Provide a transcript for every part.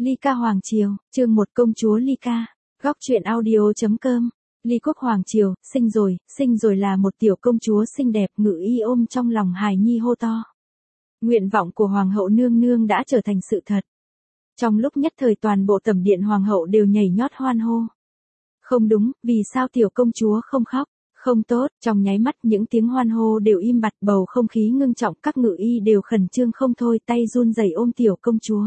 Ly Ca Hoàng Triều, chương 1 Công chúa Ly Ca, góc truyện audio.com. Ly Quốc Hoàng Triều, sinh rồi là một tiểu công chúa xinh đẹp, Ngự Y ôm trong lòng hài nhi hô to. Nguyện vọng của Hoàng hậu nương nương đã trở thành sự thật. Trong lúc nhất thời toàn bộ tẩm điện Hoàng hậu đều nhảy nhót hoan hô. Không đúng, vì sao tiểu công chúa không khóc? Không tốt, trong nháy mắt những tiếng hoan hô đều im bặt, bầu không khí ngưng trọng, các ngự y đều khẩn trương không thôi, tay run rẩy ôm tiểu công chúa.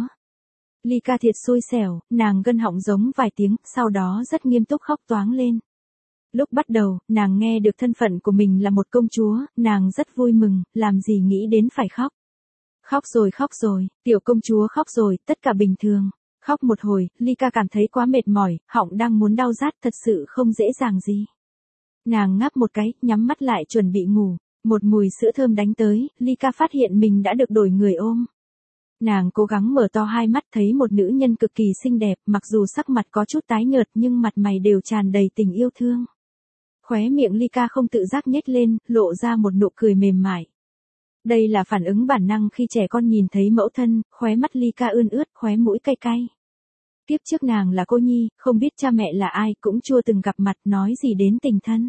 Ly Ca thiệt xui xẻo, nàng gân họng giống vài tiếng, sau đó rất nghiêm túc khóc toáng lên. Lúc bắt đầu, nàng nghe được thân phận của mình là một công chúa, nàng rất vui mừng, làm gì nghĩ đến phải khóc. Khóc rồi, tiểu công chúa khóc rồi, tất cả bình thường. Khóc một hồi, Ly Ca cảm thấy quá mệt mỏi, họng đang muốn đau rát, thật sự không dễ dàng gì. Nàng ngáp một cái, nhắm mắt lại chuẩn bị ngủ, một mùi sữa thơm đánh tới, Ly Ca phát hiện mình đã được đổi người ôm. Nàng cố gắng mở to hai mắt, thấy một nữ nhân cực kỳ xinh đẹp, mặc dù sắc mặt có chút tái nhợt nhưng mặt mày đều tràn đầy tình yêu thương. Khóe miệng Ly Ca không tự giác nhếch lên, lộ ra một nụ cười mềm mại. Đây là phản ứng bản năng khi trẻ con nhìn thấy mẫu thân, khóe mắt Ly Ca ươn ướt, khóe mũi cay cay. Kiếp trước nàng là cô nhi, không biết cha mẹ là ai, cũng chưa từng gặp mặt, nói gì đến tình thân.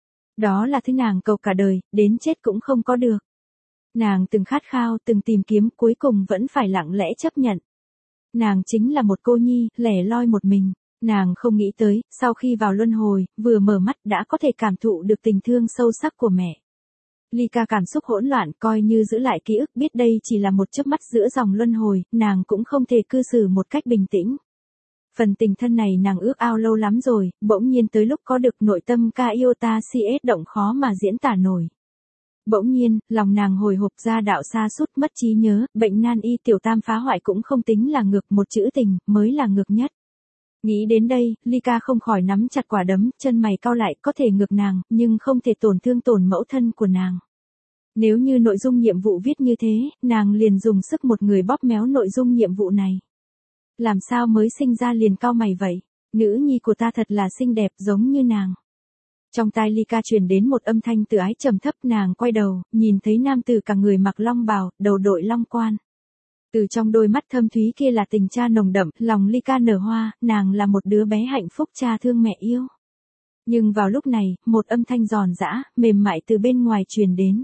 Đó là thứ nàng cầu cả đời, đến chết cũng không có được. Nàng từng khát khao, từng tìm kiếm, cuối cùng vẫn phải lặng lẽ chấp nhận. Nàng chính là một cô nhi, lẻ loi một mình. Nàng không nghĩ tới, sau khi vào luân hồi, vừa mở mắt đã có thể cảm thụ được tình thương sâu sắc của mẹ. Ly Ca cảm xúc hỗn loạn, coi như giữ lại ký ức, biết đây chỉ là một chớp mắt giữa dòng luân hồi, nàng cũng không thể cư xử một cách bình tĩnh. Phần tình thân này nàng ước ao lâu lắm rồi, bỗng nhiên tới lúc có được, nội tâm ca yêu ta si ết động khó mà diễn tả nổi. Bỗng nhiên, lòng nàng hồi hộp, ra đạo sa sút, mất trí nhớ, bệnh nan y tiểu tam phá hoại cũng không tính là ngược, một chữ tình, mới là ngược nhất. Nghĩ đến đây, Ly Ca không khỏi nắm chặt quả đấm, chân mày cau lại, có thể ngược nàng, nhưng không thể tổn thương mẫu thân của nàng. Nếu như nội dung nhiệm vụ viết như thế, nàng liền dùng sức một người bóp méo nội dung nhiệm vụ này. Làm sao mới sinh ra liền cau mày vậy? Nữ nhi của ta thật là xinh đẹp giống như nàng. Trong tai Ly Ca truyền đến một âm thanh từ ái trầm thấp, nàng quay đầu, nhìn thấy nam tử cả người mặc long bào, đầu đội long quan. Từ trong đôi mắt thâm thúy kia là tình cha nồng đậm, lòng Ly Ca nở hoa, nàng là một đứa bé hạnh phúc cha thương mẹ yêu. Nhưng vào lúc này, một âm thanh giòn giã, mềm mại từ bên ngoài truyền đến.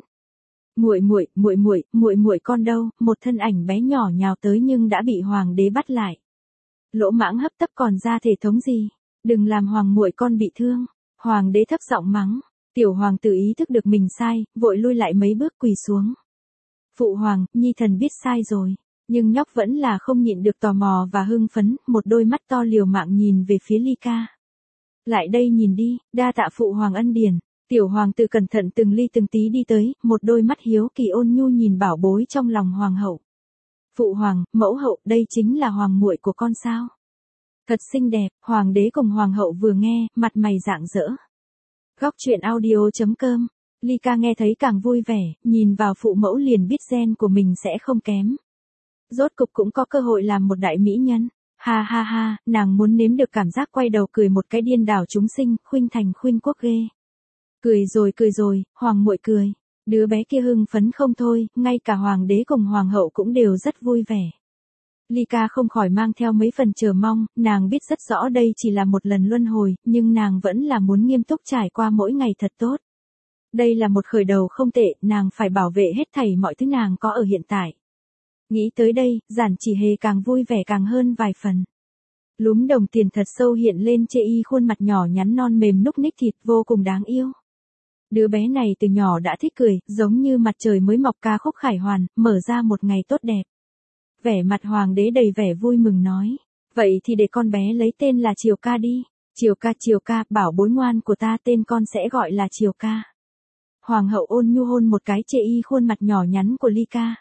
Muội con đâu? Một thân ảnh bé nhỏ nhào tới nhưng đã bị hoàng đế bắt lại. Lỗ mãng hấp tấp, còn ra thể thống gì? Đừng làm hoàng muội con bị thương. Hoàng đế thấp giọng mắng. Tiểu hoàng tử ý thức được mình sai, vội lui lại mấy bước, quỳ xuống. Phụ hoàng, nhi thần biết sai rồi. Nhưng nhóc vẫn là không nhịn được tò mò và hưng phấn, một đôi mắt to liều mạng nhìn về phía Ly Ca. Lại đây nhìn đi, đa tạ phụ hoàng ân điển. Tiểu hoàng tử cẩn thận từng ly từng tí đi tới, một đôi mắt hiếu kỳ ôn nhu nhìn bảo bối trong lòng hoàng hậu. Phụ hoàng, mẫu hậu, đây chính là hoàng muội của con sao? Thật xinh đẹp, hoàng đế cùng hoàng hậu vừa nghe, mặt mày rạng rỡ. Góc truyện audio.com. Ly Ca nghe thấy càng vui vẻ, nhìn vào phụ mẫu liền biết gen của mình sẽ không kém. Rốt cục cũng có cơ hội làm một đại mỹ nhân. Ha ha ha, nàng muốn nếm được cảm giác quay đầu cười một cái điên đảo chúng sinh, khuynh thành khuynh quốc ghê. Cười rồi, hoàng muội cười. Đứa bé kia hưng phấn không thôi, ngay cả hoàng đế cùng hoàng hậu cũng đều rất vui vẻ. Ly Ca không khỏi mang theo mấy phần chờ mong, nàng biết rất rõ đây chỉ là một lần luân hồi, nhưng nàng vẫn là muốn nghiêm túc trải qua mỗi ngày thật tốt. Đây là một khởi đầu không tệ, nàng phải bảo vệ hết thảy mọi thứ nàng có ở hiện tại. Nghĩ tới đây, Giản Chỉ Hề càng vui vẻ càng hơn vài phần. Lúm đồng tiền thật sâu hiện lên chê y khuôn mặt nhỏ nhắn non mềm núc ních thịt, vô cùng đáng yêu. Đứa bé này từ nhỏ đã thích cười, giống như mặt trời mới mọc, ca khúc khải hoàn, mở ra một ngày tốt đẹp. Vẻ mặt hoàng đế đầy vẻ vui mừng nói. Vậy thì để con bé lấy tên là Triều Ca đi. Triều ca, bảo bối ngoan của ta, tên con sẽ gọi là Triều Ca. Hoàng hậu ôn nhu hôn một cái chê y khuôn mặt nhỏ nhắn của Ly Ca.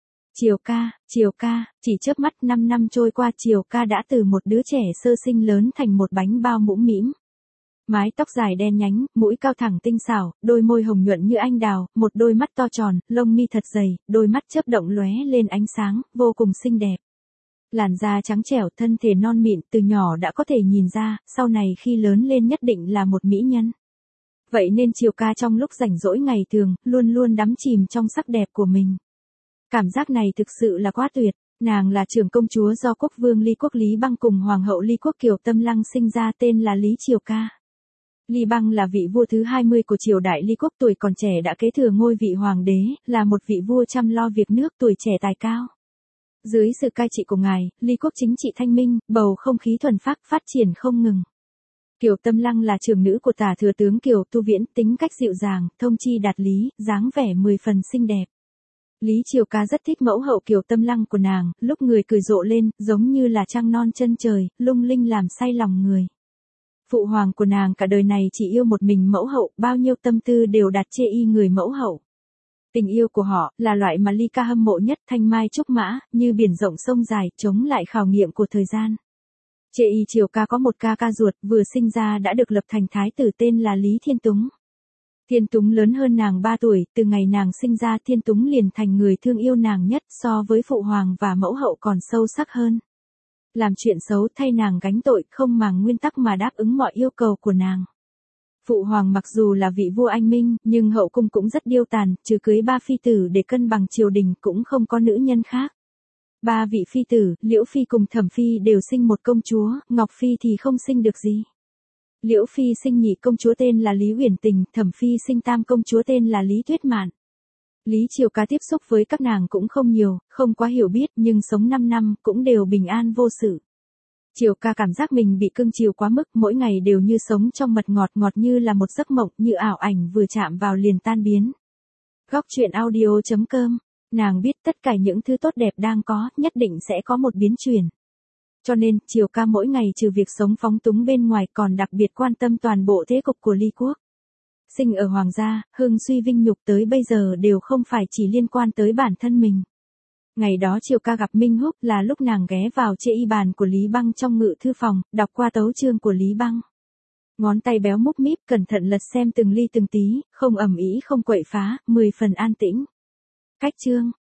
Triều ca, chỉ chớp mắt 5 năm trôi qua, Triều Ca đã từ một đứa trẻ sơ sinh lớn thành một bánh bao mũm mĩm. Mái tóc dài đen nhánh, mũi cao thẳng tinh xảo, đôi môi hồng nhuận như anh đào, một đôi mắt to tròn, lông mi thật dày, đôi mắt chớp động lóe lên ánh sáng, vô cùng xinh đẹp. Làn da trắng trẻo, thân thể non mịn, từ nhỏ đã có thể nhìn ra, sau này khi lớn lên nhất định là một mỹ nhân. Vậy nên Triều Ca trong lúc rảnh rỗi ngày thường, luôn luôn đắm chìm trong sắc đẹp của mình. Cảm giác này thực sự là quá tuyệt. Nàng là trưởng công chúa do quốc vương Ly Quốc Lý Băng cùng hoàng hậu Ly Quốc Kiều Tâm Lăng sinh ra, tên là Lý Triều Ca. Ly Băng là vị vua thứ 20 của triều đại Ly Quốc, tuổi còn trẻ đã kế thừa ngôi vị hoàng đế, là một vị vua chăm lo việc nước, tuổi trẻ tài cao. Dưới sự cai trị của ngài, Ly Quốc chính trị thanh minh, bầu không khí thuần phác, phát triển không ngừng. Kiều Tâm Lăng là trưởng nữ của tả thừa tướng Kiều Tu Viễn, tính cách dịu dàng, thông chi đạt lý, dáng vẻ 10 phần xinh đẹp. Lý Triều Ca rất thích mẫu hậu Kiều Tâm Lăng của nàng, lúc người cười rộ lên, giống như là trăng non chân trời, lung linh làm say lòng người. Phụ hoàng của nàng cả đời này chỉ yêu một mình mẫu hậu, bao nhiêu tâm tư đều đặt chê y người mẫu hậu. Tình yêu của họ là loại mà Ly Ca hâm mộ nhất, thanh mai trúc mã, như biển rộng sông dài, chống lại khảo nghiệm của thời gian. Chê y Triều Ca có một ca ca ruột, vừa sinh ra đã được lập thành thái tử, tên là Lý Thiên Túng. Thiên Túng lớn hơn nàng 3 tuổi, từ ngày nàng sinh ra Thiên Túng liền thành người thương yêu nàng nhất, so với phụ hoàng và mẫu hậu còn sâu sắc hơn. Làm chuyện xấu thay nàng gánh tội, không màng nguyên tắc mà đáp ứng mọi yêu cầu của nàng. Phụ hoàng mặc dù là vị vua anh minh, nhưng hậu cung cũng rất điêu tàn, trừ cưới 3 phi tử để cân bằng triều đình cũng không có nữ nhân khác. 3 vị phi tử, Liễu Phi cùng Thẩm Phi đều sinh một công chúa, Ngọc Phi thì không sinh được gì. Liễu Phi sinh nhị công chúa tên là Lý Uyển Tình, Thẩm Phi sinh tam công chúa tên là Lý Tuyết Mạn. Lý Triều Ca tiếp xúc với các nàng cũng không nhiều, không quá hiểu biết, nhưng sống 5 năm cũng đều bình an vô sự. Triều Ca cảm giác mình bị cưng chiều quá mức, mỗi ngày đều như sống trong mật ngọt, ngọt như là một giấc mộng, như ảo ảnh vừa chạm vào liền tan biến. Góc truyện audio.com. Nàng biết tất cả những thứ tốt đẹp đang có, nhất định sẽ có một biến chuyển. Cho nên, Triều Ca mỗi ngày trừ việc sống phóng túng bên ngoài còn đặc biệt quan tâm toàn bộ thế cục của Ly Quốc. Sinh ở hoàng gia, hưng suy vinh nhục tới bây giờ đều không phải chỉ liên quan tới bản thân mình. Ngày đó Triều Ca gặp Minh Húc là lúc nàng ghé vào chê y bàn của Lý Băng trong ngự thư phòng, đọc qua tấu chương của Lý Băng. Ngón tay béo múc míp cẩn thận lật xem từng ly từng tí, không ầm ĩ không quậy phá, 10 phần an tĩnh. Cách chương.